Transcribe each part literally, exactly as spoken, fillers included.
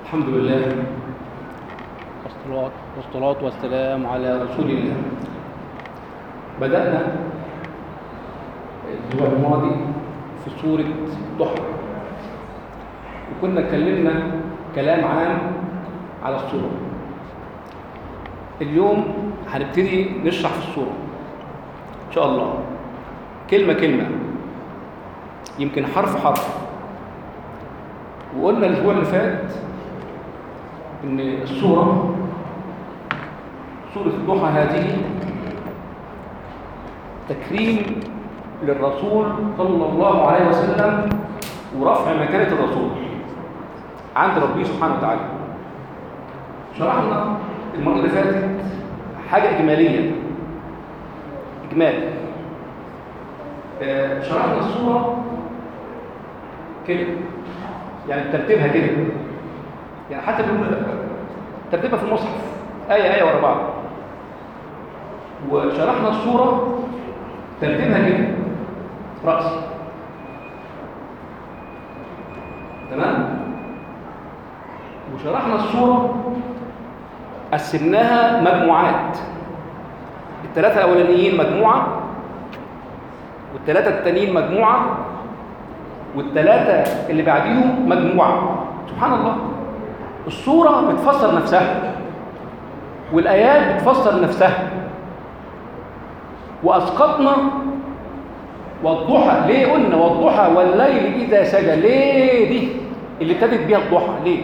الحمد لله والصلاة والصلاة والسلام على رسول الله. بدأنا الأسبوع الماضي في سورة الضحى، وكنا اتكلمنا كلام عام على السورة. اليوم هنبتدي نشرح في السورة إن شاء الله كلمة كلمة، يمكن حرف حرف. وقلنا الأسبوع اللي فات إن السورة سورة الضحى هذه تكريم للرسول صلى الله عليه وسلم ورفع مكانة الرسول عند ربه سبحانه وتعالى. شرحنا المرة اللي فاتت حاجة إجمالية إجمال آه شرحنا السورة كده، يعني ترتيبها كده، يعني حتى ترتيبها في المصحف آية آية ورا بعض. وشرحنا السورة ترتيبها كده رأسي، تمام. وشرحنا السورة قسمناها مجموعات، الثلاثة الأولانيين مجموعة، والثلاثة التانيين مجموعة، والثلاثة اللي بعديهم مجموعة. سبحان الله، السورة بتفسر نفسها والآيات بتفسر نفسها. وأسقطنا والضحى، ليه قلنا والضحى والليل إذا سجى؟ ليه دي اللي ابتدت بيها الضحى؟ ليه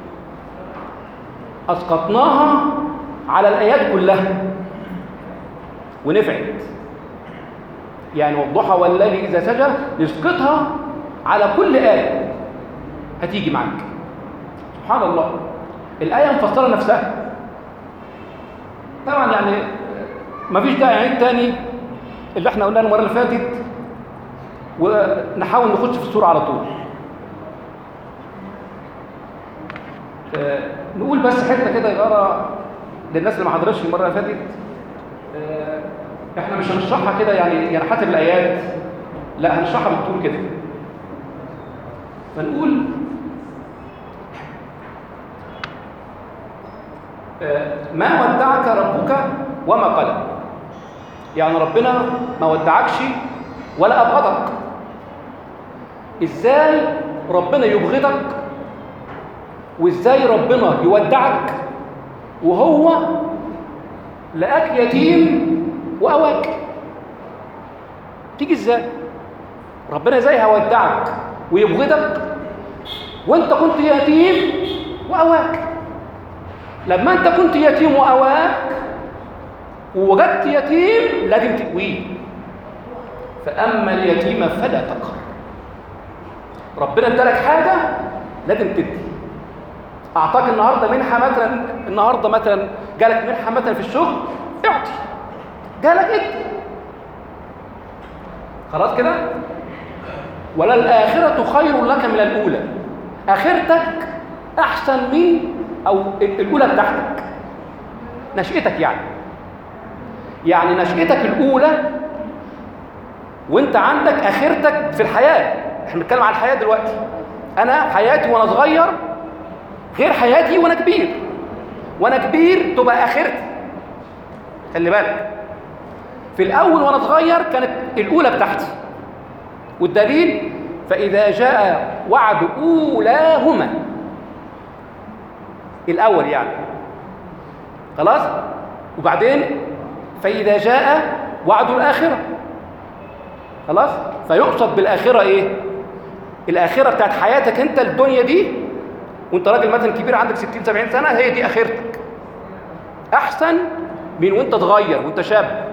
أسقطناها على الآيات كلها ونفعت؟ يعني والضحى والليل إذا سجى نسقطها على كل آية هتيجي معاك. سبحان الله، الآية مفسرة نفسها. طبعا يعني مفيش داعي نعيد تاني اللي احنا قلناه المرة اللي فاتت، ونحاول نخش في السورة على طول. اه نقول بس حتة كده يقرا للناس اللي ما حضرتش المرة اللي فاتت. اه احنا مش هنشرحها كده يعني يعني حسب الآيات، لا هنشرحها بالطول كده. فنقول ما ودعك ربك وما قلى، يعني ربنا ما ودعكش ولا أبغضك. إزاي ربنا يبغضك وإزاي ربنا يودعك وهو لقاك يتيم وأواك؟ تيجي إزاي؟ ربنا إزاي هيودعك ويبغضك وانت كنت يتيم وأواك؟ لما انت كنت يتيم وأواك ووجدت يتيم لازم تقويه. فأما اليتيم فلا تقهر. ربنا ادالك حاجة لازم تدي. أعطاك النهاردة منحة مثلا، النهاردة مثلا جالك منحة مثلا في الشغل، اعطي. جالك ادي. خلاص كده؟ وللآخرة خير لك من الأولى. آخرتك أحسن من أو الأولى بتاعتك، نشأتك يعني يعني نشأتك الأولى وانت عندك آخرتك في الحياة. احنا بنتكلم عن الحياة دلوقتي. أنا حياتي وأنا صغير غير حياتي وأنا كبير. وأنا كبير تبقى آخرتي. خلي بالك، في الأول وأنا صغير كانت الأولى بتاعتي، والدليل فإذا جاء وعد أولاهما، الأول يعني خلاص. وبعدين فإذا جاء وعد الآخرة، خلاص. فيقصد بالآخرة إيه؟ الآخرة بتاعت حياتك أنت، الدنيا دي وأنت راجل مثلا كبير عندك ستين سبعين سنة، هي دي آخرتك. أحسن من وأنت صغير وأنت شاب.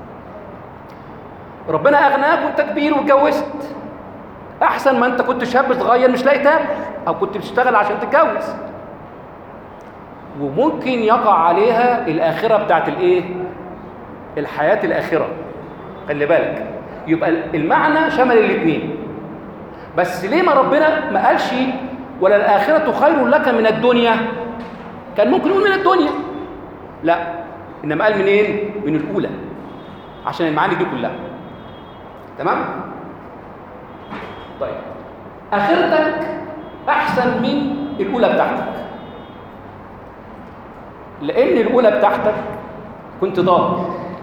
ربنا أغناك وأنت كبير واتجوزت، أحسن ما أنت كنت شاب صغير مش لاقي تاكل، أو كنت بتشتغل عشان تتجوز. وممكن يقع عليها الآخرة بتاعت الإيه؟ الحياة الآخرة. خلي بالك، يبقى المعنى شمل الاثنين. بس ليه ما ربنا ما قالش ولا الآخرة خير لك من الدنيا؟ كان ممكن يقول من الدنيا، لا، إنما قال منين؟ من الأولى، عشان المعاني دي كلها. تمام؟ طيب، آخرتك أحسن من الأولى بتاعتك. لان الاولى بتاعتك كنت ضال،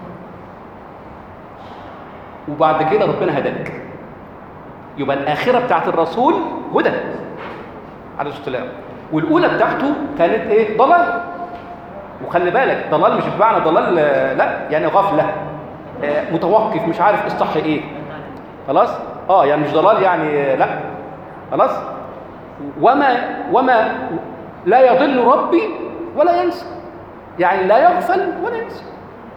وبعد كده ربنا هداك. يبقى الاخره بتاعت الرسول هدى عليه الصلاه والسلام، والاولى بتاعته كانت ايه؟ ضلال. وخلي بالك ضلال مش بمعنى ضلال لا، يعني غفله، متوقف، مش عارف الصح ايه. خلاص؟ اه يعني مش ضلال يعني لا. خلاص؟ وما وما لا يضل ربي ولا ينسى، يعني لا يغفل ولا ينسى.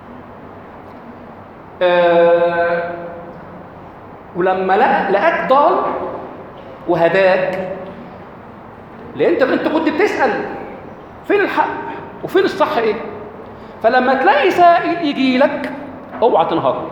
آه ولما لقى لقاك ضال وهداك، لان انت انت كنت بتسال فين الحق وفين الصح ايه. فلما تلاقي سائل يجي لك اوعى تنهار.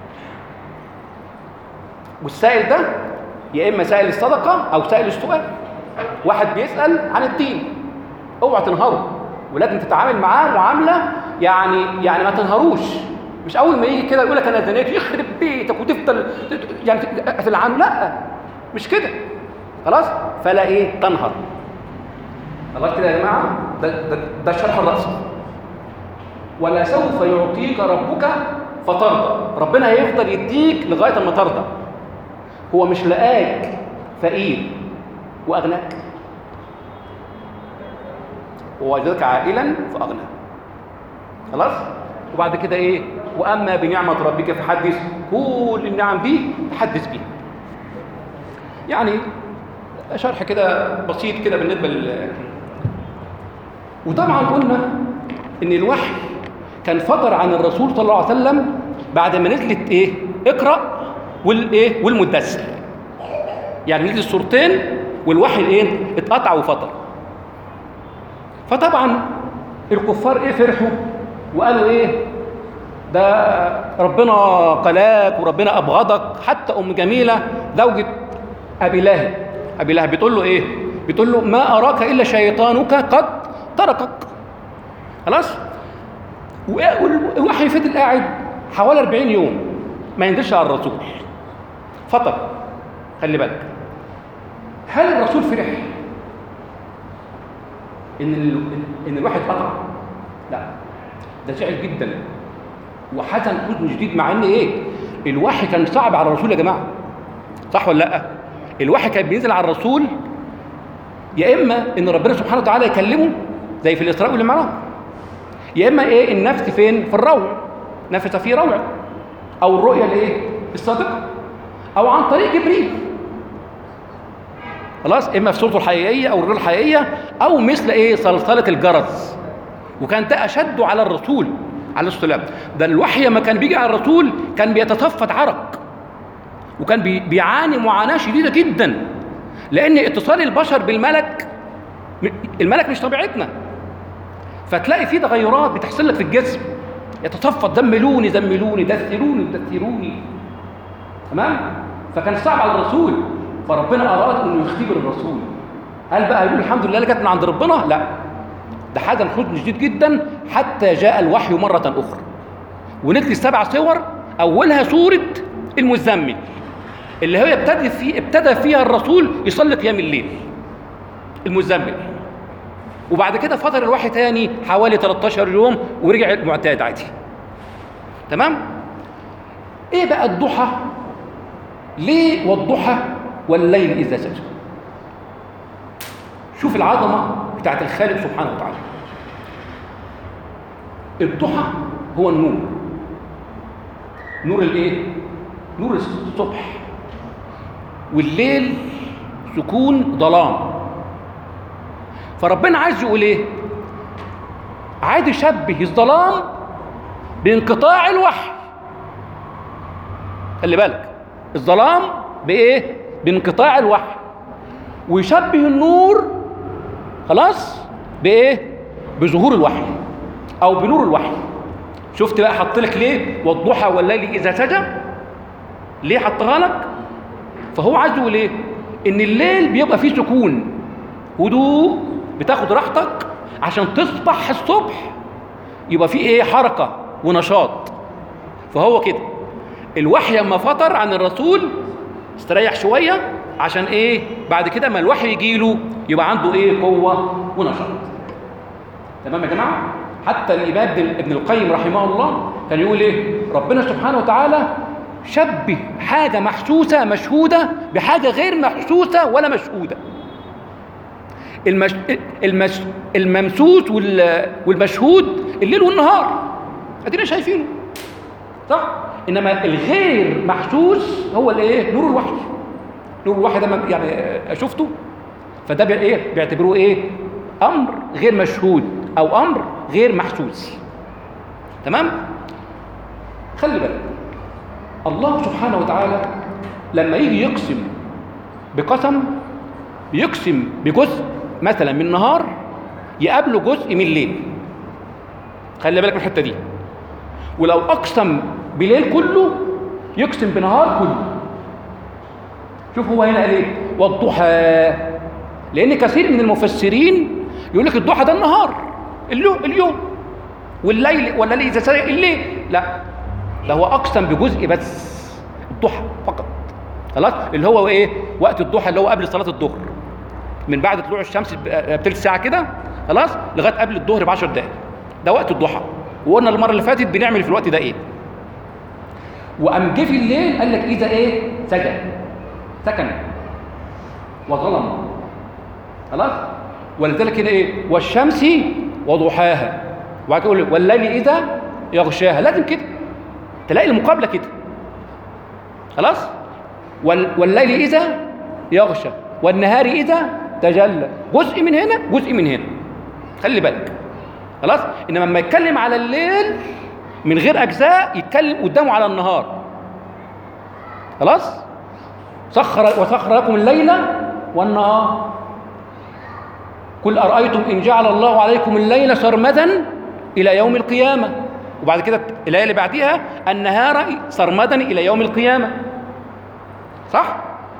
والسائل ده يا اما سائل الصدقه او سائل السؤال. واحد بيسال عن الدين، اوعى تنهره، ولازم تتعامل معاه معامله يعني يعني ما تنهروش. مش اول ما يجي كده يقول لك انا زنيت يخرب بيتك وتفضل يعني في العام، لا مش كده. خلاص؟ فلا ايه؟ تنهر. خلاص كده يا جماعه؟ ده ده, ده الشرح الرأسي. ولا سوف يعطيك ربك فترضى. ربنا هيفضل يديك لغايه ما ترضى. هو مش لقاك فقير واغناك، هو وجدك عائلا فاغناك. خلاص؟ وبعد كده ايه؟ واما بنعمه ربك فحدث. كل النعم دي تحدث بيها. يعني شرح كده بسيط كده بالنسبه لل. وطبعا قلنا ان الوحي كان فتر عن الرسول صلى الله عليه وسلم بعد ما نزلت ايه؟ اقرأ والايه؟ والمدثر. يعني نزلت السورتين والوحي الايه؟ اتقطع وفتر. فطبعا الكفار ايه؟ فرحوا وقالوا ايه؟ ده ربنا قلاك وربنا ابغضك. حتى ام جميله زوجة ابي لهب ابي لهب بتقول له ايه؟ بتقول له ما اراك الا شيطانك قد تركك. خلاص؟ والوحي فضل قاعد حوالي أربعين يوم ما ينزلش على الرسول، فطر. خلي بالك، هل الرسول فرح ان ال... ان الوحي اتقطع؟ لا، ده زعل جدا وحزن حزن شديد، مع ان ايه؟ الوحي كان صعب على الرسول يا جماعه، صح ولا لا؟ الوحي كان بينزل على الرسول يا اما ان ربنا سبحانه وتعالى يكلمه زي في الاسراء والمعراج، يا اما ايه؟ النفس فين؟ في الروع، نفس فيه روع، او الرؤيه الايه؟ الصادقه، او عن طريق جبريل. خلاص؟ اما في صورته الحقيقيه او الرؤيه الحقيقيه، او مثل ايه؟ صلصله الجرس. وكان ده اشد على الرسول عليه الصلاه والسلام. ده الوحي لما كان بيجي على الرسول كان بيتطفت عرق، وكان بي بيعاني معاناه شديده جدا، لان اتصال البشر بالملك، الملك مش طبيعتنا، فتلاقي في تغيرات بتحصل لك في الجسم، يتطفت زملوني زملوني دثروني دثروني. تمام؟ فكان صعب على الرسول، فربنا اراد انه يختبر الرسول. هل بقى يقول الحمد لله اللي جت من عند ربنا؟ لا، ده حزن حزن شديد جدا حتى جاء الوحي مرة أخرى. ونزل سبع صور، أولها سورة المزمل اللي هي ابتدى فيه ابتدى فيها الرسول يصلي قيام الليل. المزمل. وبعد كده فتر الوحي تاني حوالي ثلاثة عشر يوم ورجع المعتاد عادي. تمام؟ إيه بقى الضحى؟ ليه والضحى والليل إذا سجى؟ شوف العظمة بتاعت الخالق سبحانه وتعالى. الضحى هو النور. نور الايه؟ نور الصبح. والليل سكون ظلام. فربنا عايز يقول ايه؟ عايز يشبه الظلام بانقطاع الوحي. خلي بالك، الظلام بايه؟ بانقطاع الوحي. ويشبه النور خلاص بايه؟ بظهور الوحي او بنور الوحي. شفت بقى حط لك ليه والضحى والليل اذا سجى؟ ليه حطها لك؟ فهو عايز يقول ايه؟ ان الليل بيبقى فيه سكون، هدوء، بتاخد راحتك عشان تصبح الصبح يبقى فيه ايه؟ حركه ونشاط. فهو كده الوحي لما فتر عن الرسول استريح شويه عشان ايه؟ بعد كده ما الوحي يجي له يبقى عنده ايه؟ قوه ونشاط. تمام يا جماعه؟ حتى الإمام ابن القيم رحمه الله كان يقول إيه؟ ربنا سبحانه وتعالى شبه حاجة محسوسة مشهودة بحاجة غير محسوسة ولا مشهودة. المش... المش... الممسوس وال... والمشهود الليل والنهار ادينا شايفينه صح، انما الغير محسوس هو الايه؟ نور الوحي. نور الوحي ده يعني شفته، فده بي... ايه بيعتبروه ايه؟ امر غير مشهود او امر غير محسوس. تمام؟ خلي بالك الله سبحانه وتعالى لما يجي يقسم بقسم يقسم بجزء مثلا من نهار يقابله جزء من الليل. خلي بالك من الحته دي. ولو اقسم بليل كله يقسم بنهار كله. شوف هو هنا قال ايه؟ والضحى، لان كثير من المفسرين يقول لك الضحى ده النهار اليوم، والليل والليل اذا سرق الليل. لا، ده هو اقسم بجزء بس، الضحى فقط. خلاص، اللي هو ايه؟ وقت الضحى اللي هو قبل صلاه الظهر، من بعد طلوع الشمس بثلث ساعه كده خلاص لغايه قبل الظهر ب عشر دقائق، ده وقت الضحى. وقلنا المره اللي فاتت بنعمل في الوقت ده ايه. وقام جه في الليل قال لك اذا ايه؟ سجن، سكن وظلم. خلاص، ولذلك هنا ايه؟ والشمس وضحاها، وبعد كده يقول والليل اذا يغشاها. لازم كده تلاقي المقابله كده. خلاص، والليل اذا يغشى والنهار اذا تجلى. جزء من هنا جزء من هنا، خلي بالك. خلاص، انما لما يتكلم على الليل من غير اجزاء يتكلم قدامه على النهار. خلاص، سخر وسخر لكم الليل والنهار. قل ارايتم ان جعل الله عليكم الليل سرمدا الى يوم القيامه. وبعد كده الايه اللي بعديها النهار سرمدا الى يوم القيامه. صح؟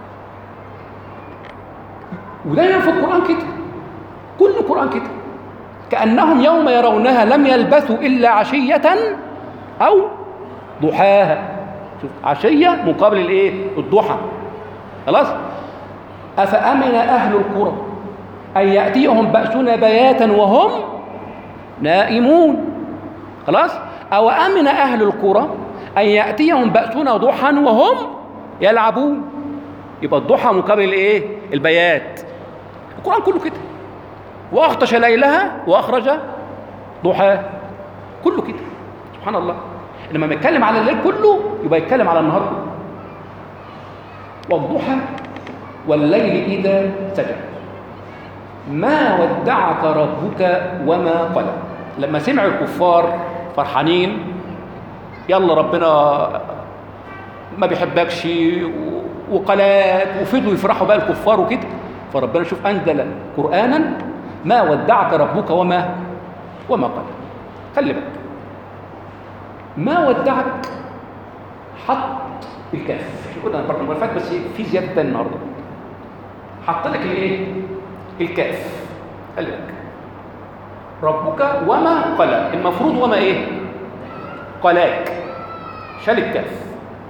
ودايما في القرآن كده، كل القرآن كده، كأنهم يوم يرونها لم يلبثوا إلا عشية أو ضحاها. شوف، عشية مقابل الإيه؟ الضحى. خلاص، أفأمن أهل القرى أن يأتيهم بأسنا بياتا وهم نائمون. خلاص، أو أمن أهل القرى أن يأتيهم بأسنا ضحى وهم يلعبون. يبقى الضحى مقابل الإيه؟ البيات. القرآن كله كده. وأغطش ليلها وأخرج ضحاها، كله كده. سبحان الله. لما بيتكلم على الليل كله يبقى يتكلم على النهار كله. والضحى والليل إذا سجى ما ودعك ربك وما قلى. لما سمع الكفار فرحانين يلا ربنا ما بيحبكش وقلاك، وفضلوا يفرحوا بقى الكفار وكده، فربنا شوف أنزل قرآنا ما ودعك ربك وما وما قلى. خلي بالك، ما ودعك حط الكاف. قلنا برضه المره اللي فاتت بس في زياده تاني النهارده. حط لك الايه؟ الكاف. خلي بالك، ربك وما قلى. المفروض وما ايه؟ قلاك. شال الكاف.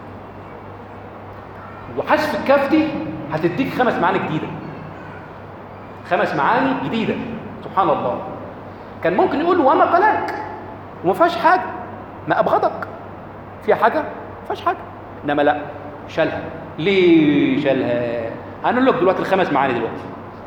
وحذف الكاف دي هتديك خمس معاني جديده. خمس معاني جديده. سبحان الله. كان ممكن يقول وما قلاك وما فيهاش حاجه، ما ابغضك، فيها حاجه؟ ما فيهاش حاجه. انما لا، شالها. ليه شالها؟ هنقول لك دلوقتي الخمس معاني دلوقتي.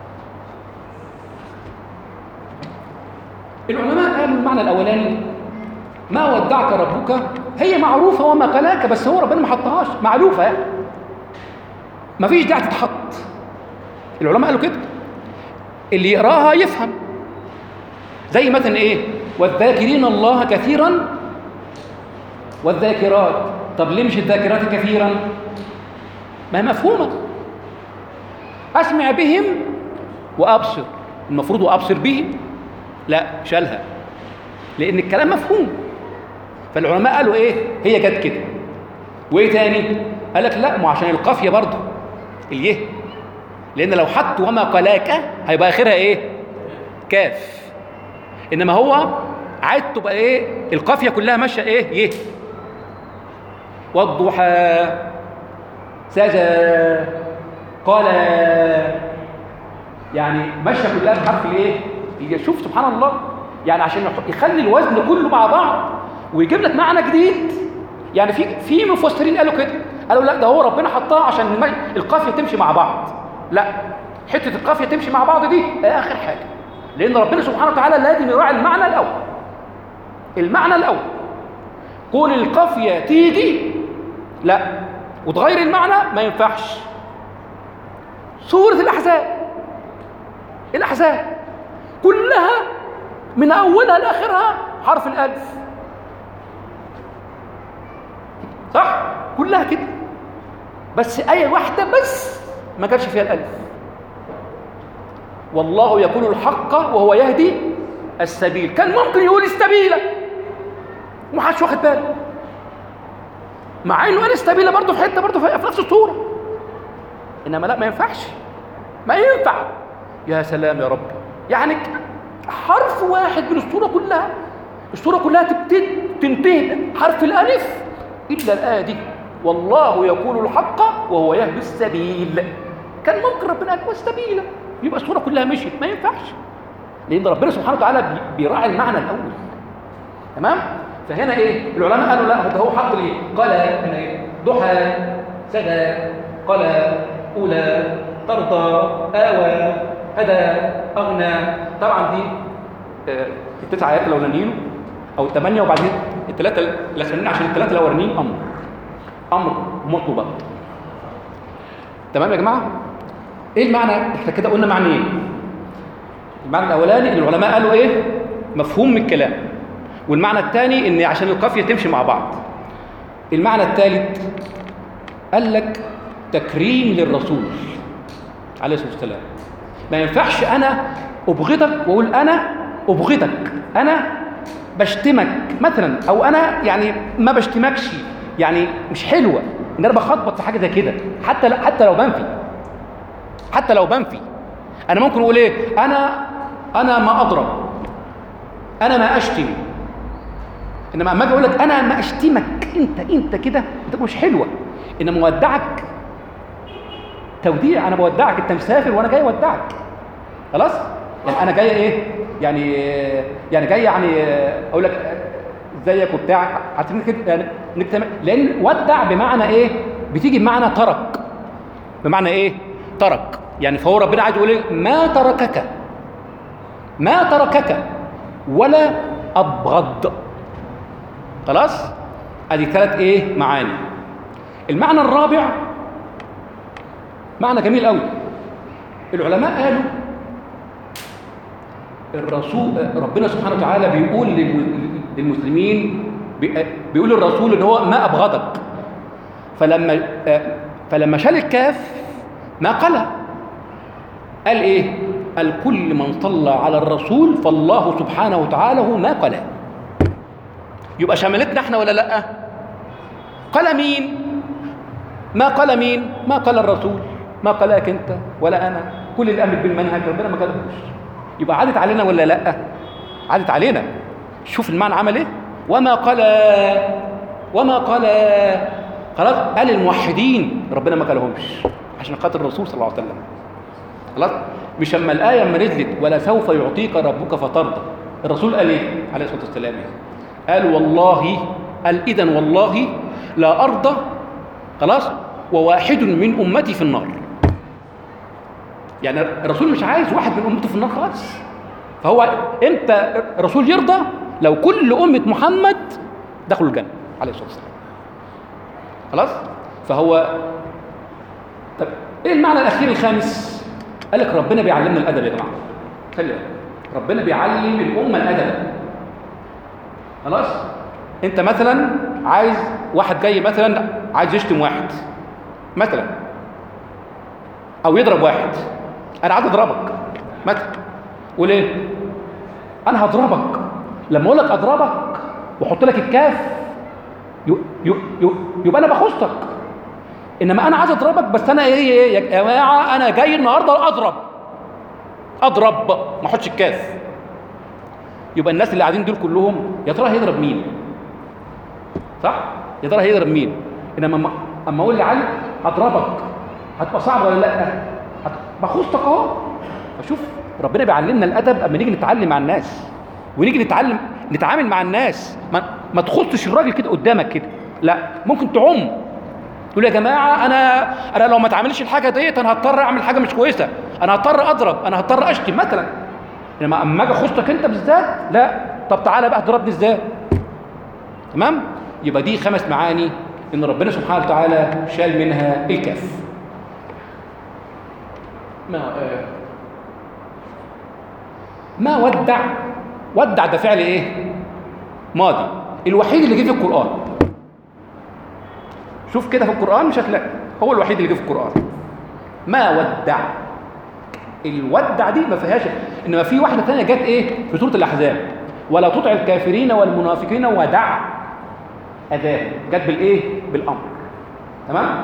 العلماء قالوا المعنى الاولاني ما ودعك ربك هي معروفه وما قلاك، بس هو ربنا ما حطهاش، معلوفه يعني ما فيش داعي تتحط. العلماء قالوا كده، اللي يقراها يفهم. زي مثلا ايه؟ والذاكرين الله كثيرا والذاكرات. طب ليه مش الذاكرات كثيرا؟ ما هي مفهومه. اسمع بهم وابصر، المفروض وابصر بهم. لا، شالها لان الكلام مفهوم. فالعلماء قالوا ايه؟ هي جت كده. وايه تاني؟ قال لك لا، ما عشان القافيه برضه اليه، لان لو حط وما قلاك هيبقى اخرها ايه؟ كاف. انما هو عايز تبقى ايه؟ القافيه كلها ماشيه ايه؟ يه. والضحى سجى قال، يعني ماشيه كلها بحرف الايه؟ شوف سبحان الله. يعني عشان يخلي الوزن كله مع بعض ويجيب لك معنى جديد. يعني في في مفسرين قالوا كده، قالوا لا ده هو ربنا حطها عشان القافيه تمشي مع بعض. لا، حته القافيه تمشي مع بعض دي اخر حاجه، لان ربنا سبحانه وتعالى لازم يراعي المعنى الاول. المعنى الاول كون القافيه تيجي لا وتغير المعنى ما ينفعش. سوره الاحزاب الاحزاب كلها من اولها لاخرها حرف الالف، صح؟ كلها كده، بس آية واحدة بس ما كانش فيها الألف. والله يقول الحق وهو يهدي السبيل. كان ممكن يقول السبيلة ومحدش واخد باله، مع انه قال السبيلة برضه في حتة برضه في نفس الصورة، انما لا ما ينفعش، ما ينفع. يا سلام يا رب، يعني حرف واحد من الصورة كلها، الصورة كلها تبتدي تنتهي حرف الألف إلا الآية دي، والله يقول الحق وهو يهدي السبيل. كان ممكن ربنا يقول السبيل يبقى الصورة كلها مشيت، ما ينفعش، لأن ربنا سبحانه وتعالى بيراعي المعنى الأول. تمام؟ فهنا إيه؟ العلماء قالوا لا ده هو حط ليه؟ قال هنا إيه؟ ضحى، سجى، قال، أولى، ترضى، آوى، هدى، أغنى. طبعا دي آه التسع آيات الأولانيين أو الثمانية، وبعدين الثلاثة الأخرانيين، عشان الثلاثة الأولانيين أمر أمر مطلوبات. تمام يا جماعة؟ إيه المعنى؟ إحنا كده قلنا معنى إيه؟ المعنى الأولاني إن العلماء قالوا إيه؟ مفهوم من الكلام. والمعنى الثاني إن عشان القافية تمشي مع بعض. المعنى الثالث قال لك تكريم للرسول عليه الصلاة والسلام. ما ينفعش أنا أبغضك وأقول أنا أبغضك، أنا بشتمك مثلا، او انا يعني ما بشتمكش، يعني مش حلوه ان انا بخبط في حاجه زي كده. حتى حتى لو بنفي حتى لو بنفي انا ممكن اقول ايه؟ انا انا ما اضرب، انا ما اشتم. انما اما اجي اقول لك انا ما اشتمك، انت انت كده انت مش حلوه. ان مودعك توديع، انا بودعك، انت مسافر وانا جاي اودعك، خلاص؟ يعني انا جاي ايه؟ يعني يعني جاي يعني اقول لك ازيك وبتاع، عارفين كده يعني نكتمل. لان ودع بمعنى ايه؟ بتيجي بمعنى ترك، بمعنى ايه؟ ترك. يعني فهو ربنا عايز يقول ايه؟ ما تركك ما تركك ولا ابغض. خلاص؟ ادي ثلاث ايه معاني. المعنى الرابع معنى جميل قوي. العلماء قالوا الرسول ربنا سبحانه وتعالى بيقول للمسلمين، بيقول للرسول ان هو ما ابغضك، فلما فلما شال الكاف ما قالها، قال ايه؟ قال كل من صلى على الرسول فالله سبحانه وتعالى ما قاله. يبقى شملتنا احنا ولا لا؟ قال مين؟ ما قال مين؟ ما قال الرسول، ما قالك انت ولا انا، كل الامر بالمنهج ربنا ما قالهوش. يبقى عادت علينا ولا لا؟ عادت علينا. شوف المعنى عمل ايه؟ وما قال وما قال خلاص، قال الموحدين ربنا ما قالهمش عشان خاطر الرسول صلى الله عليه وسلم. خلاص؟ مش اما الايه لما نزلت ولا سوف يعطيك ربك فترضى، الرسول قال ايه عليه الصلاه والسلام؟ قال والله، قال اذا والله لا ارضى، خلاص، وواحد من امتي في النار. يعني الرسول مش عايز واحد من امته في النار خالص. فهو امتى الرسول يرضى؟ لو كل امه محمد دخلوا الجنه عليه الصلاه والسلام. خلاص؟ فهو طب ايه المعنى الاخير الخامس؟ قال لك ربنا بيعلمنا الادب يا جماعه. خلي بالك، ربنا بيعلم الامه الادب. خلاص؟ انت مثلا عايز واحد جاي مثلا عايز يشتم واحد مثلا او يضرب واحد، انا عايز اضربك مثلا، قول ايه؟ انا هضربك. لما اقول لك اضربك واحط لك الكاف يبقى انا بخصك. انما انا عايز اضربك بس انا ايه يا جماعه؟ انا جاي النهارده اضرب اضرب ما احطش الكاف. يبقى الناس اللي قاعدين دول كلهم يا ترى هيضرب مين؟ صح؟ يا ترى هيضرب مين؟ انما اما اقول لعلي هضربك هتبقى صعبه ولا لا؟ بخصك اهو. فشوف ربنا بيعلمنا الادب اما نيجي نتعلم مع الناس. ونيجي نتعلم نتعامل مع الناس، ما, ما تخصش الراجل كده قدامك كده، لا، ممكن تعم تقول يا جماعه انا انا لو ما اتعملش الحاجه ديت انا هضطر اعمل حاجه مش كويسه، انا هضطر اضرب، انا هضطر اشتم مثلا. لما اما اجي اخصك انت بالذات لا، طب تعالى بقى اضربني ازاي؟ تمام؟ يبقى دي خمس معاني ان ربنا سبحانه وتعالى شال منها الكاف. ما آه ما ودع، ودع ده فعل ايه؟ ماضي، الوحيد اللي جه في القرآن. شوف كده في القرآن مش هتلاقي، هو الوحيد اللي جه في القرآن. ما ودع، الودع دي ما فيهاش، انما في واحده ثانيه جت ايه في سوره الاحزاب، ولا تطع الكافرين والمنافقين ودع اذاهم، جت بالايه؟ بالامر. تمام؟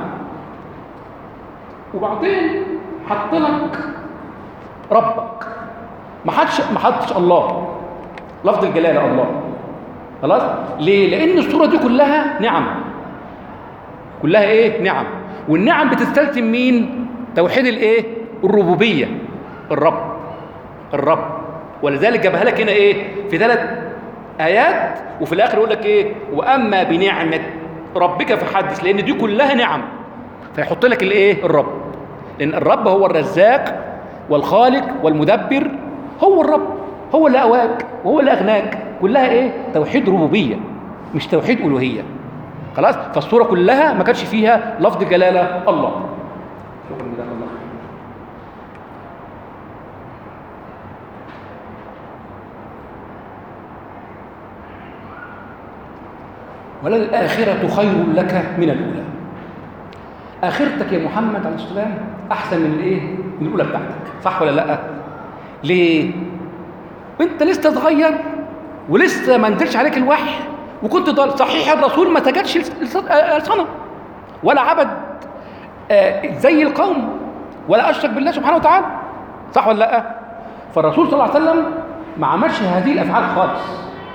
وبعدين حط لك ربك، ما حدش ما حدش الله، لفظ الجلاله الله. خلاص؟ ليه؟ لان السوره دي كلها نعم، كلها ايه؟ نعم. والنعم بتستلزم مين؟ توحيد الايه؟ الربوبيه، الرب الرب ولذلك جابها لك هنا ايه؟ في ثلاث ايات، وفي الاخر يقول لك ايه؟ واما بنعمه ربك فحدث، لان دي كلها نعم، فيحط لك الايه؟ الرب، لان الرب هو الرزاق والخالق والمدبر، هو الرب، هو اللي اواك وهو اللي اغناك، كلها ايه؟ توحيد ربوبيه مش توحيد الوهيه. خلاص؟ فالصوره كلها ما كانش فيها لفظ جلاله الله. شكرا جزاك الله. وللآخرة خير لك من الأولى. آخرتك يا محمد عليه السلام أحسن من الإيه؟ من الأولى بتاعتك، صح ولا لأ؟ ليه؟ وأنت لسه صغير ولسه ما نزلش عليك الوحي، وكنت ضال. صحيح الرسول ما سجدش لصنم ولا عبد زي القوم ولا أشرك بالله سبحانه وتعالى، صح ولا لأ؟ فالرسول صلى الله عليه وسلم ما عملش هذه الأفعال خالص،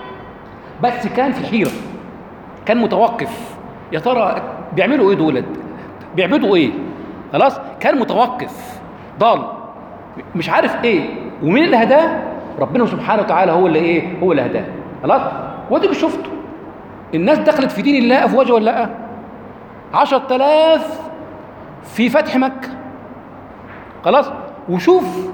بس كان في حيرة، كان متوقف، يا ترى بيعملوا ايه دولت؟ بيعبدوا ايه؟ خلاص؟ كان متوقف، ضال، مش عارف ايه، ومين اللي هداه؟ ربنا سبحانه وتعالى هو اللي ايه؟ هو اللي هداه. خلاص؟ واديك شفتوا الناس دخلت في دين الله افواجا ولا لا؟ عشرة آلاف في فتح مكة. خلاص؟ وشوف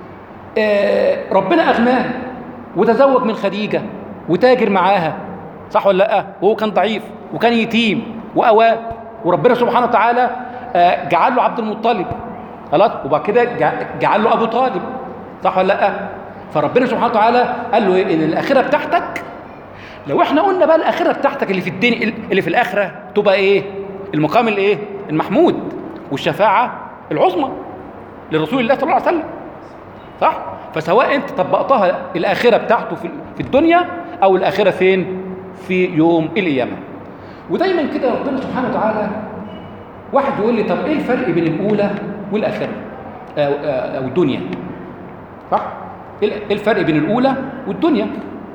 آه ربنا اغناه وتزوج من خديجة وتاجر معاها، صح ولا لا؟ وهو كان ضعيف وكان يتيم وأواه، وربنا سبحانه وتعالى جعل له عبد المطلب. خلاص؟ وبعد كده جعل له أبو طالب، صح ولا لا؟ فربنا سبحانه وتعالى قال له إيه؟ إن الآخرة بتاعتك، لو إحنا قلنا بقى الآخرة بتاعتك اللي في الدين اللي في الآخرة تبقى إيه؟ المقام الإيه؟ المحمود والشفاعة العظمى لرسول الله صلى الله عليه وسلم، صح؟ فسواء أنت طبقتها الآخرة بتاعته في الدنيا أو الآخرة فين؟ في يوم القيامة. ودايما كده ربنا سبحانه وتعالى، واحد يقول لي طب ايه الفرق بين الاولى والاخره او, أو الدنيا؟ صح؟ ايه الفرق بين الاولى والدنيا؟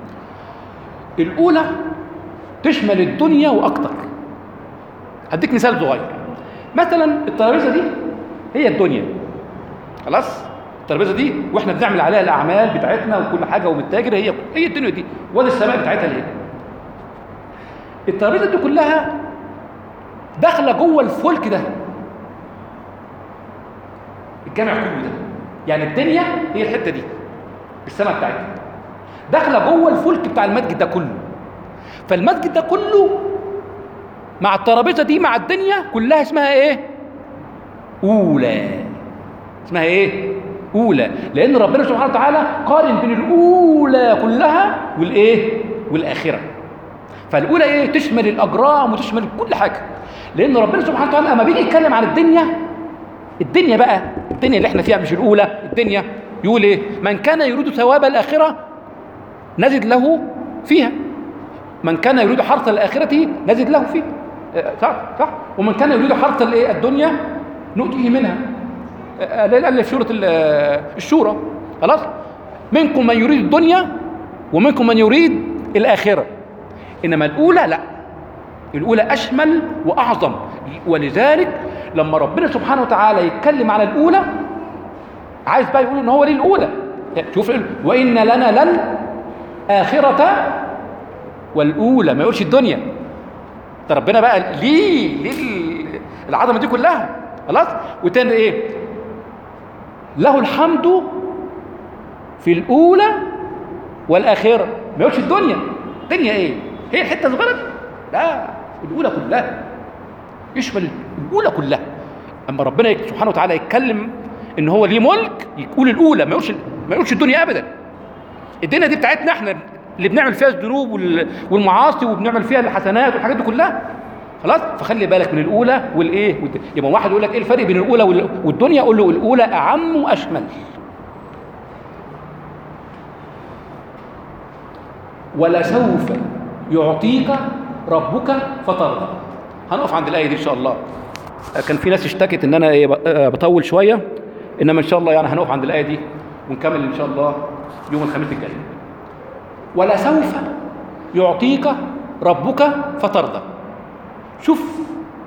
الاولى تشمل الدنيا واكتر. هديك مثال صغير، مثلا الترابيزه دي هي الدنيا، خلاص؟ الترابيزه دي واحنا بنعمل عليها الاعمال بتاعتنا وكل حاجه وبالتاجر، هي هي الدنيا دي، وادي السماء بتاعتها اللي هي الترابيزه دي كلها داخله جوه الفلك ده، الجامع كله ده، يعني الدنيا هي الحته دي السماء بتاعتها داخله جوه الفلك بتاع المسجد ده كله. فالمسجد ده كله مع الترابيزه دي مع الدنيا كلها اسمها ايه؟ اولى. اسمها ايه؟ اولى، لان ربنا سبحانه وتعالى قارن بين الاولى كلها والايه؟ والاخره. فالاولى ايه؟ تشمل الاجرام وتشمل كل حاجه، لان ربنا سبحانه وتعالى لما بيجي يتكلم عن الدنيا، الدنيا بقى الدنيا اللي احنا فيها مش الاولى، الدنيا يقول ايه؟ من كان يريد ثواب الاخره نزد له فيها، من كان يريد حرث الاخره نزد له فيها، صح صح؟ ومن كان يريد حرث الايه؟ الدنيا نؤتيه منها، قال في سوره الشورى. خلاص؟ منكم من يريد الدنيا ومنكم من يريد الاخره، انما الاولى لا، الاولى اشمل واعظم. ولذلك لما ربنا سبحانه وتعالى يتكلم على الاولى عايز بقى يقول ان هو ليه الاولى. شوف، وان لنا لن الآخرة والأولى، ما يقولش الدنيا. ده ربنا بقى ليه ليه العظمة دي كلها. خلاص. وتاني ايه؟ له الحمد في الأولى والآخرة، ما يقولش الدنيا. الدنيا ايه؟ هي الحتة صغيرة دي؟ لا، الأولى كلها، يشمل الأولى كلها. أما ربنا سبحانه وتعالى يتكلم إن هو ليه ملك، يقول الأولى، ما يقولش ما يقولش الدنيا أبدا. الدنيا دي بتاعتنا احنا اللي بنعمل فيها الذنوب والمعاصي وبنعمل فيها الحسنات والحاجات دي كلها. خلاص. فخلي بالك من الأولى والإيه. يبقى واحد يقول لك إيه الفرق بين الأولى والدنيا؟ أقول له الأولى أعم وأشمل. ولسوف يعطيك ربك فترضى. هنقف عند الآية دي إن شاء الله. كان في ناس اشتكت إن أنا بطول شوية، إنما إن شاء الله يعني هنقف عند الآية دي ونكمل إن شاء الله يوم الخميس الجاي. ولسوف يعطيك ربك فترضى. شوف،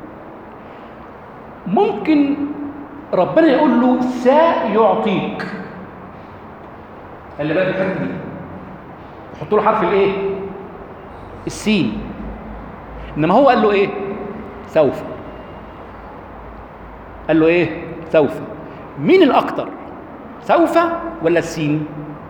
ممكن ربنا يقول له سيعطيك، خلي بالك الحته دي، يحط له حرف الايه؟ السين. انما هو قال له ايه؟ سوف. قال له ايه؟ سوف. مين الاكتر؟ سوف ولا السين؟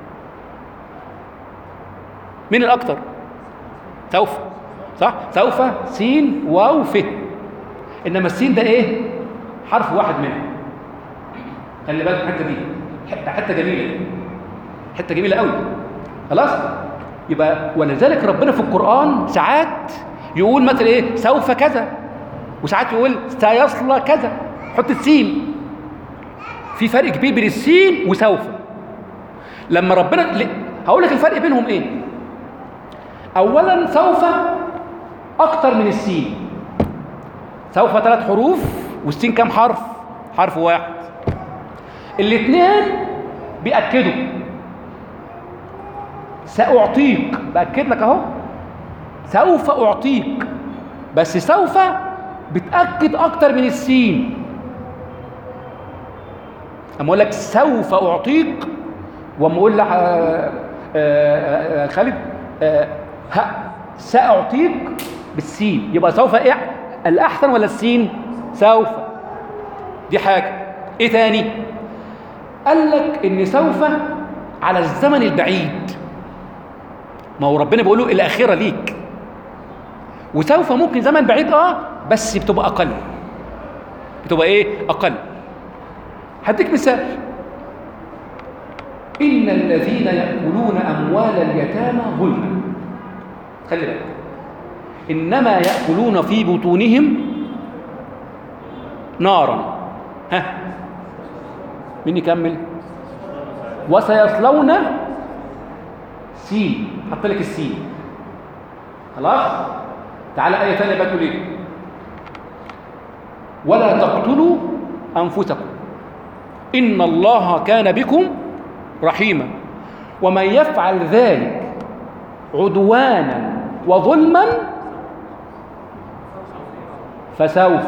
مين الاكتر؟ سوف، صح؟ سوف سين واو ف. انما السين ده ايه؟ حرف واحد منهم. خلي بالك الحته دي، حته جميله، حته جميله قوي. خلاص. يبقى ولذلك ربنا في القران ساعات يقول مثلا ايه؟ سوف كذا، وساعات يقول سيصلى كذا، حط السين. في فرق كبير بين السين وسوف. لما ربنا هقول لك الفرق بينهم ايه. اولا سوف اكتر من السين. سوف ثلاث حروف والسين كام حرف؟ حرف واحد. الاثنين بيأكدوا. سأعطيك، بأكد لك اهو، سوف أعطيك، بس سوف بتأكد أكتر من السين. أما أقول لك سوف أعطيك، وأما أقول لك خالد ها سأعطيك بالسين، يبقى سوف إيه الأحسن ولا السين؟ سوف. دي حاجة. إيه تاني؟ قال لك إن سوف على الزمن البعيد، ما هو ربنا بيقول له الآخرة ليك، وسوف ممكن زمن بعيد اه بس بتبقى أقل. بتبقى إيه؟ أقل. هديك مثال. إن الذين يأكلون أموال اليتامى ظلما، خلي بالك، إنما يأكلون في بطونهم نارا. ها مين يكمل؟ وسيصلون سين. حط لك السين. خلاص. تعالى آية ثانية بقى تقول إيه؟ ولا تقتلوا أنفسكم إن الله كان بكم رحيما ومن يفعل ذلك عدوانا وظلما فسوف.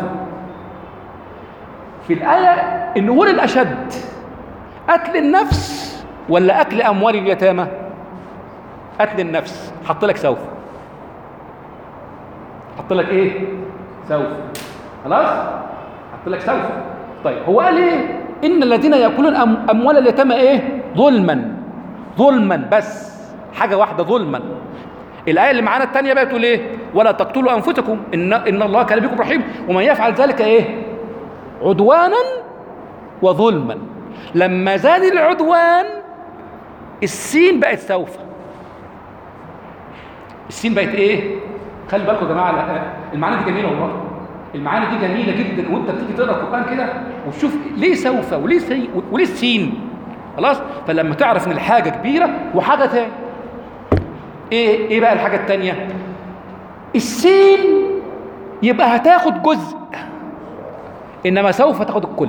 في الآية النور الأشد قتل النفس ولا أكل أموال اليتامى؟ قتل النفس. حط لك سوف. حط لك إيه؟ سوف. خلاص؟ حط لك سوف. طيب هو قال إيه؟ إن الذين يأكلون أموال اليتامى إيه؟ ظلما. ظلما بس، حاجة واحدة، ظلما. الآية اللي معانا الثانية بقى تقول إيه؟ ولا تقتلوا أنفسكم إن إن الله كان بكم رحيم ومن يفعل ذلك إيه؟ عدوانا وظلما. لما زاد العدوان السين بقت سوف. السين بقت ايه؟ خلي بالكم يا جماعه، المعاني دي جميله والله. المعاني دي جميله جدا، وانت بتيجي تقرا القران كده وتشوف ليه سوف وليه سي وليه السين. خلاص. فلما تعرف ان الحاجه كبيره وحاجه ثانيه. ايه ايه بقى الحاجه الثانيه؟ السين يبقى هتاخد جزء، انما سوف تاخد الكل.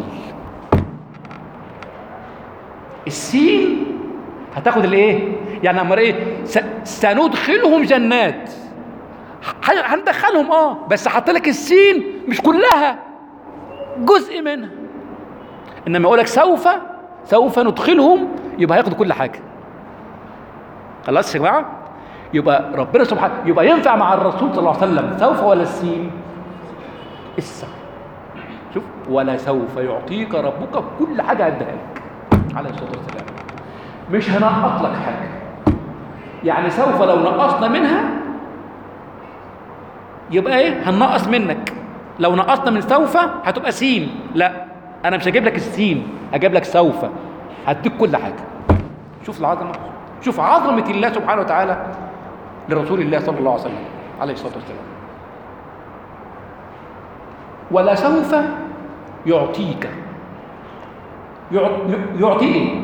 السين هتاخد الايه؟ يعني امر ايه؟ سندخلهم جنات، هندخلهم اه بس حط لك السين مش كلها، جزء منها. انما يقول لك سوف سوف ندخلهم، يبقى هياخدوا كل حاجه. خلاص يا جماعه. يبقى ربنا سبحانه يبقى ينفع مع الرسول صلى الله عليه وسلم سوف ولا السين؟ السين. شوف، ولا سوف يعطيك ربك كل حاجه اداها لك عليه الصلاه والسلام. مش هنقص لك حاجه. يعني سوف لو نقصنا منها يبقى ايه؟ هننقص منك. لو نقصنا من سوف هتبقى سين. لا، انا مش هجيب لك السين، هجيب لك سوف، هديك كل حاجه. شوف العظمه، شوف عظمه الله سبحانه وتعالى لرسول الله صلى الله عليه وسلم عليه الصلاه والسلام. ولا سوف يعطيك. يعطي ايه؟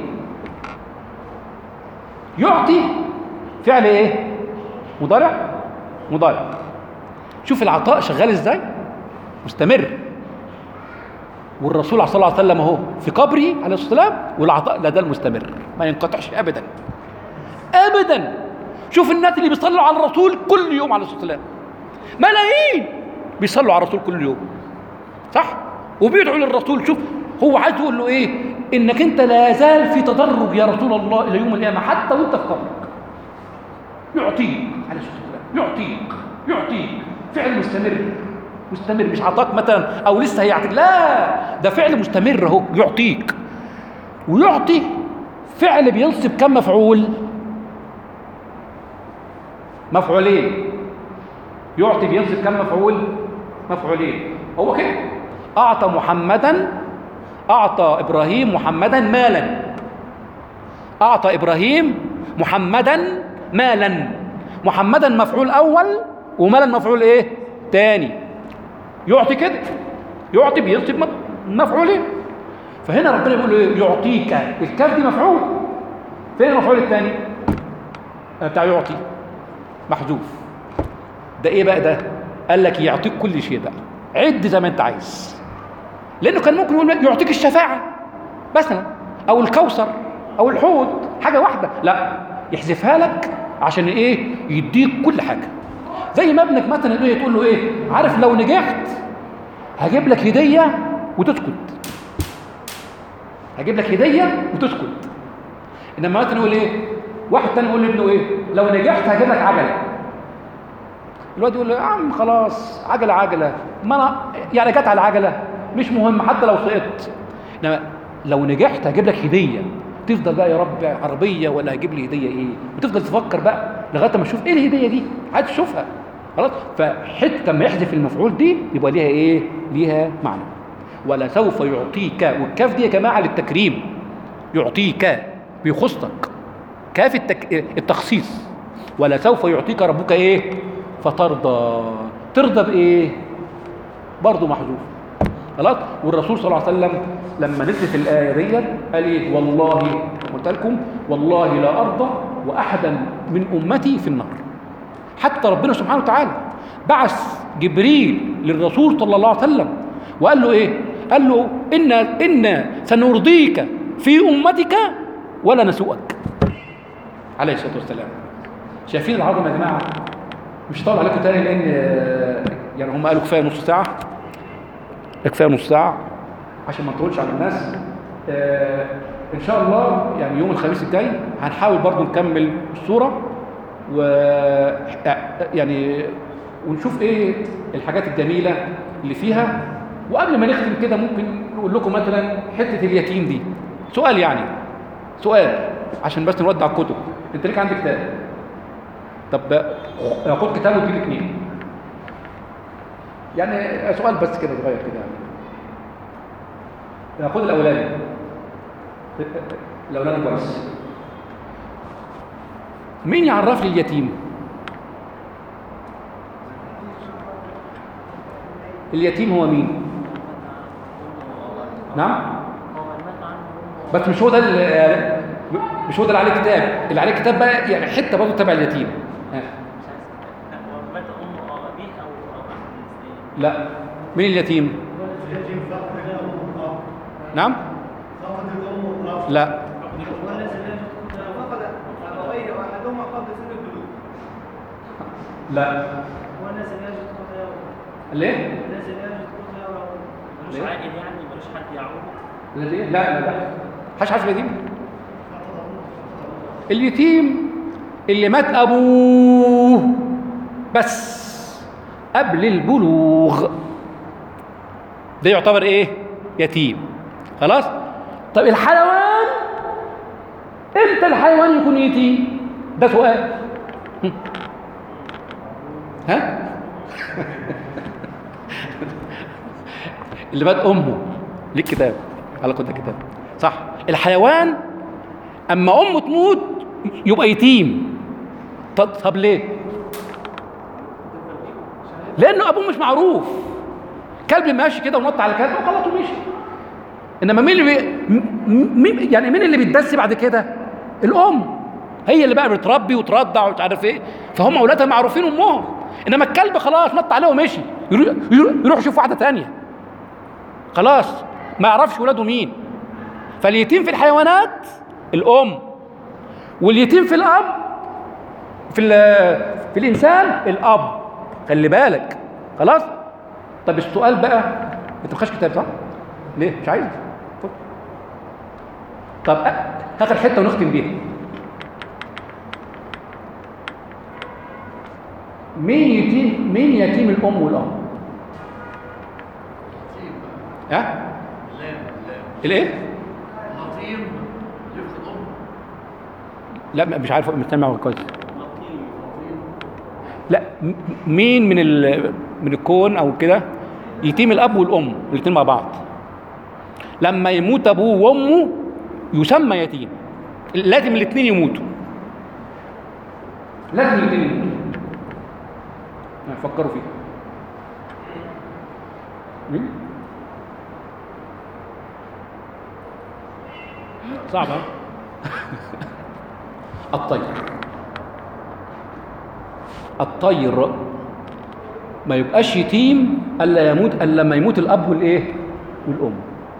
يعطي فعل ايه؟ مضارع. مضارع. شوف العطاء شغال ازاي؟ مستمر. والرسول صلى الله عليه وسلم اهو في قبره عليه الصلاه والسلام، والعطاء لا ده المستمر ما ينقطعش ابدا ابدا. شوف الناس اللي بيصلوا على الرسول كل يوم عليه الصلاه والسلام، ملايين بيصلوا على الرسول كل يوم، صح؟ وبيدعوا للرسول. شوف هو عايز يقول له ايه؟ انك انت لا زال في تدرج يا رسول الله الى يوم القيامه حتى وانت في قبرك. يعطيك عليه الصلاه والسلام، يعطيك يعطيك فعل مستمر. مستمر، مش عطاك مثلا او لسه هيعطيك، لا ده فعل مستمر اهو. يعطيك. ويعطي فعل بينصب كم مفعول؟ مفعولين. يعطي بينصب كم مفعول؟ مفعولين. هو كده اعطى محمدا، اعطى ابراهيم محمدا مالا. اعطى ابراهيم محمدا مالا. محمدا مفعول اول ومالا مفعول ايه؟ تاني. يعطي كده، يعطي بينصب مفعولين. فهنا ربنا بيقول له يعطيك، الكاف دي مفعول. فين المفعول الثاني بتاع يعطي؟ محذوف. ده ايه بقى ده؟ قال لك يعطيك كل شيء بقى، عد زي ما انت عايز. لانه كان ممكن يقول يعطيك الشفاعه مثلا او الكوثر او الحوض، حاجه واحده، لا يحذفها لك عشان ايه؟ يديك كل حاجه. زي ما ابنك مثلا ايه تقول له ايه؟ عارف لو نجحت هجيب لك هديه وتسكت، هجيب لك هديه وتسكت. انما مثلا يقول ايه؟ واحد تاني يقول لابنه ايه؟ لو نجحت هجيب لك عجله. الواد يقول له يا عم خلاص عجله عجله، ما انا يعني جت على العجله مش مهم حتى لو سقطت. انما لو نجحت هجيب لك هديه. تفضل بقى يا رب عربيه ولا هجيب لي هديه ايه؟ وتفضل تفكر بقى لغايه ما تشوف ايه الهديه دي، عايز تشوفها خلاص. فحته لما يحذف المفعول دي يبقى ليها ايه؟ ليها معنى. ولا سوف يعطيك، والكاف دي يا جماعه للتكريم. يعطيك بيخصك، كاف التك... التخصيص. ولا سوف يعطيك ربك ايه؟ فترضى. ترضى بايه؟ برضه محذوف خلاص. والرسول صلى الله عليه وسلم لما نزلت الايه ديت قال ايه؟ والله قلت لكم والله لا ارضى واحدا من امتي في النار. حتى ربنا سبحانه وتعالى بعث جبريل للرسول صلى الله عليه وسلم وقال له ايه؟ قال له ان ان سنرضيك في امتك ولا نسوءك عليه الصلاه والسلام. شايفين العظمه يا جماعه؟ مش هطول عليكم تاني لان يعني هم قالوا كفايه نص ساعه، كفايه نص ساعه عشان ما نطولش على الناس. آه ان شاء الله يعني يوم الخميس الجاي هنحاول برضو نكمل الصوره و يعني ونشوف ايه الحاجات الجميله اللي فيها. وقبل ما نختم كده ممكن نقول لكم مثلا حته اليتيم دي سؤال، يعني سؤال عشان بس نودع الكتب. انت ليك عندك كتاب، طب خد كتاب وتجيب اثنين، يعني سؤال بس كده صغير كده. خد الاولاني، الاولاني كويس. مين يعرف لي اليتيم؟ اليتيم هو مين؟ نعم؟ بس مش هو ده اللي مش هو ده اللي عليه كتاب. اللي عليه كتاب بقى يعني حته برضه تبع اليتيم. ها. لا، مين اليتيم؟ نعم؟ لا لا ليه؟ مش عاقل يعني ملوش حد يعوضه. لا لا لا حاجه عارف اليتيم. اليتيم اللي مات ابوه بس قبل البلوغ ده يعتبر ايه؟ يتيم. خلاص. طب الحيوان امتى الحيوان يكون يتيم؟ ده سؤال. ها؟ اللي مات امه ليك كتاب على كده كتاب صح. الحيوان اما امه تموت يبقى يتيم. طب, طب ليه؟ لانه ابوه مش معروف. كلب ماشي كده ونط على كلب وخلاص ومشي. انما مين اللي بي... مين يعني مين اللي بيتدس بعد كده؟ الام هي اللي بقى بتربي وترضع ومش عارف ايه، فهم اولادها معروفين امهم. انما الكلب خلاص نط عليه ومشي، يروح يروح يشوف واحده ثانيه خلاص ما يعرفش ولاده مين. فاليتيم في الحيوانات الام، واليتيم في الاب في في الانسان الاب. خلي بالك. خلاص. طب السؤال بقى، انت ما خدتش كتاب صح؟ ليه مش عايز؟ طب اخر حته ونختم بيها. مين يتيم مين يتيم الام والاب؟ ها؟ الايه؟ اليتيم يفقد امه. لا مش عارف مستمع كويس. لا مين من من الكون او كده يتيم الاب والام الاثنين مع بعض؟ لما يموت ابوه وامه يسمى يتيم. لازم الاثنين يموتوا. لازم الاثنين يموتوا. فكروا فيه. مين؟ صعبة. الطير. الطير ما يبقاش يتيم الا يموت الا لما يموت الاب والايه؟ والام.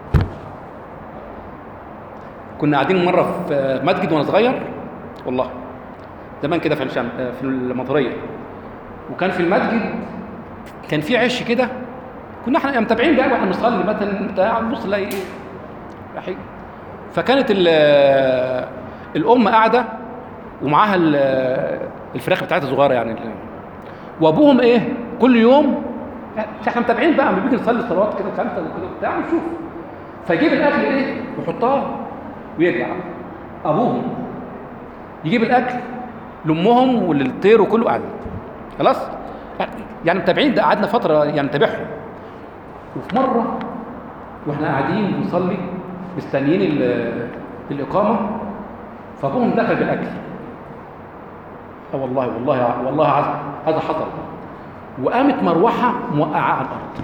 كنا قاعدين مره في مسجد وانا صغير والله زمان كده في الشام في المطريه، وكان في المسجد كان في عش كده، كنا احنا متابعين بقى واحنا بنصلي مثلا بتاع نبص نلاقي ايه رحيق. فكانت الام قاعده ومعاها الفراخ بتاعتها صغيره يعني، وابوهم ايه كل يوم احنا متابعين بقى لما بيجي نصلي الصلوات كده خمسه وكده بتاع نشوف، فيجيب الاكل ايه ويحطها ويرجع. ابوهم يجيب الاكل لامهم وللطير وكله قاعد خلاص يعني متابعين ده، قعدنا فتره يعني نتابعهم. وفي مره واحنا قاعدين بنصلي مستنيين الاقامه، فابوهم دخل بالاكل. اه والله والله والله هذا حصل. وقامت مروحه موقعه على الارض.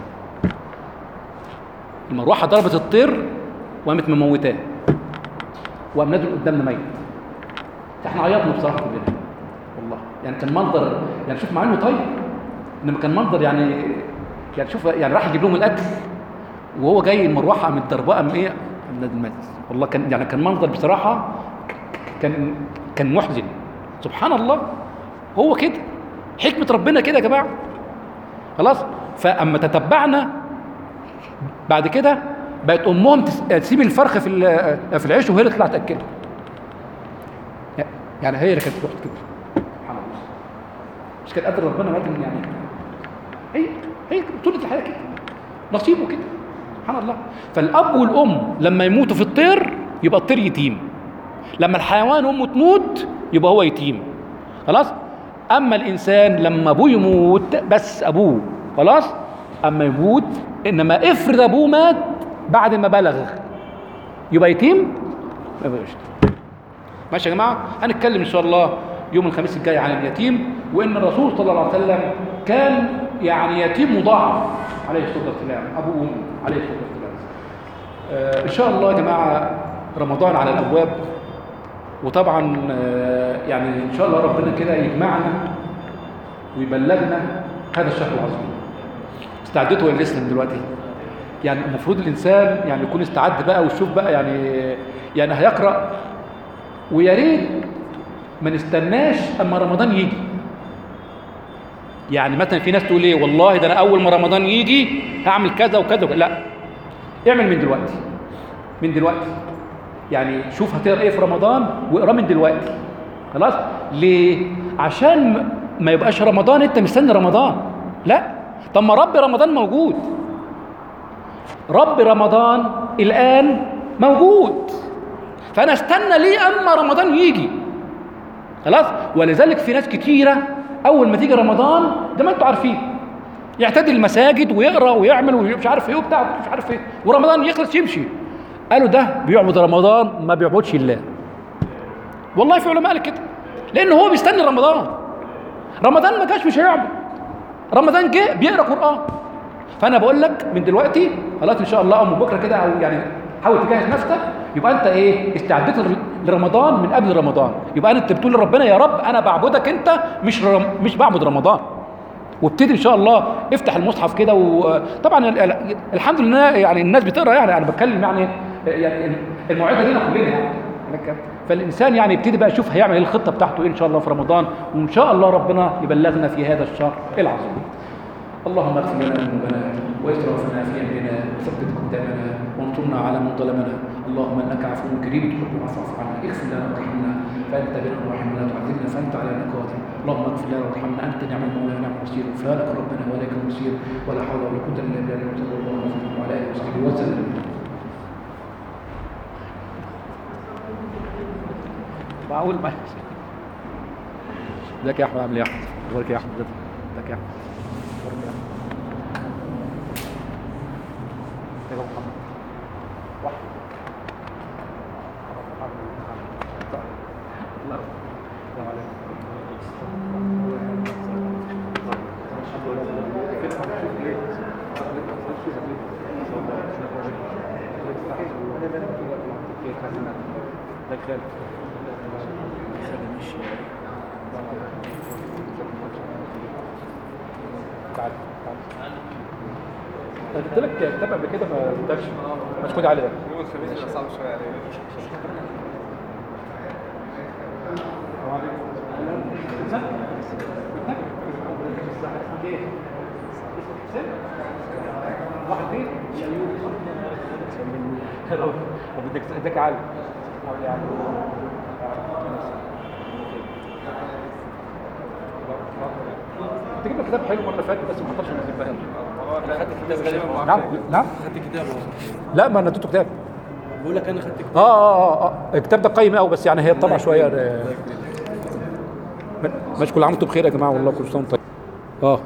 المروحه ضربت الطير وقامت مموتاه، وقام نازل قدامنا ميت. احنا عيطنا بصراحه كلنا والله، يعني كان منظر يعني شوف مع انه طيب، انما كان منظر يعني يعني شوف يعني راح يجيب لهم الاكل وهو جاي المروحه قامت ضرباه قام ايه قام نازل ميت. والله كان يعني كان منظر بصراحه كان كان محزن. سبحان الله، هو كده حكمه ربنا كده يا جماعه. خلاص. فاما تتبعنا بعد كده بقت امهم تسيب الفرخه في في العيش وهي اللي تطلع تاكله. يعني هي اللي كانت تروح كده. سبحان الله، مش كان قادر ربنا راجل يعني. هي هي طول الحياه كده نصيبه كده. سبحان الله. فالاب والام لما يموتوا في الطير يبقى الطير يتيم، لما الحيوان امه تموت يبقى هو يتيم. خلاص. اما الانسان لما ابوه يموت بس ابوه خلاص اما يموت، انما افرض ابوه مات بعد ما بلغ يبقى يتيم ما يبقاش. ماشي يا جماعه. هنتكلم ان شاء الله يوم الخميس الجاي عن اليتيم، وان الرسول صلى الله عليه وسلم كان يعني يتيم مضاعف عليه الصلاه والسلام، ابوه وامه عليه الصلاه والسلام. آه ان شاء الله يا جماعه رمضان على الابواب، وطبعا آه يعني ان شاء الله ربنا كده يجمعنا ويبلغنا هذا الشهر العظيم. استعدتوا ولا لسه من دلوقتي؟ يعني المفروض الانسان يعني يكون استعد بقى ويشوف بقى يعني يعني هيقرا، ويا ريت ما نستناش اما رمضان يجي. يعني مثلا في ناس تقول ايه والله ده انا اول ما رمضان يجي هعمل كذا وكذا وكذا. لا، اعمل من دلوقتي. من دلوقتي يعني شوف هتقرا ايه في رمضان واقرا من دلوقتي. خلاص. ليه؟ عشان ما يبقاش رمضان انت مستني رمضان. لا، طب ما رب رمضان موجود، رب رمضان الآن موجود، فأنا استنى ليه أما رمضان يجي؟ خلاص. ولذلك في ناس كتيرة أول ما تيجي رمضان ده ما أنتوا عارفين يعتدي المساجد ويقرأ ويعمل ومش عارف إيه وبتاع مش عارف إيه، ورمضان يخلص يمشي. قالوا ده بيعبد رمضان ما بيعبدش الله. والله في علماء قال كده، لأن هو بيستني رمضان. رمضان ما جاش مش هيعبد، رمضان جه بيقرأ قرآن. فأنا بقول لك من دلوقتي خلاص إن شاء الله أو من بكرة كده، أو يعني حاول تجهز نفسك، يبقى أنت إيه استعديت لرمضان من قبل رمضان. يبقى أنت بتقول لربنا يا رب أنا بعبدك أنت، مش رم مش بعبد رمضان. وابتدي ان شاء الله افتح المصحف كده. وطبعا الحمد لله يعني الناس بتقرا، يعني انا بتكلم يعني يعني الموعظه لينا كلنا يعني. فالانسان يعني يبتدي بقى يشوف هيعمل ايه الخطه بتاعته ايه ان شاء الله في رمضان، وان شاء الله ربنا يبلغنا في هذا الشهر العظيم. اللهم اغفر لنا ذنوبنا واسرافنا في امرنا وثبت اقدامنا وانصرنا على من ظلمنا. اللهم انك عفو كريم تحب العفو فاعف عنا. اغفر لنا وارحمنا فانت بنا الرحيم، لا تعذبنا فانت علينا قادر. اللهم اغفر لنا وارحمنا انت نعم المولى ونعم النصير، غفرانك ربنا واليك المصير، ولا حول ولا قوه الا بالله. صلى الله عليه وعلى اله وصحبه وسلم. معقول ما ازيك يا احمد؟ عامل ايه يا احمد؟ اخبارك يا احمد؟ ازيك يا احمد؟ اخبارك يا احمد؟ يا محمد واحد الله السلام عليكم. تعال تعال. انا جبت لك كتاب قبل كده ما ادكش، مش خد عليه ده. صعب شويه عليه. واحد فين؟ ايوب. بدك بدك عالي. كنت جبت كتاب حلو المره فاتت بس ما حطش نصيب بقى. انا خدت كتاب غالبا. نعم نعم خدت كتاب. لا ما انا اديته كتاب. بقول لك انا خدت كتاب. اه اه اه الكتاب ده قيم قوي، بس يعني هي الطبعه شويه. ماشي، كل عام وانتم بخير يا جماعه، والله كل سنه وانتم طيب. اه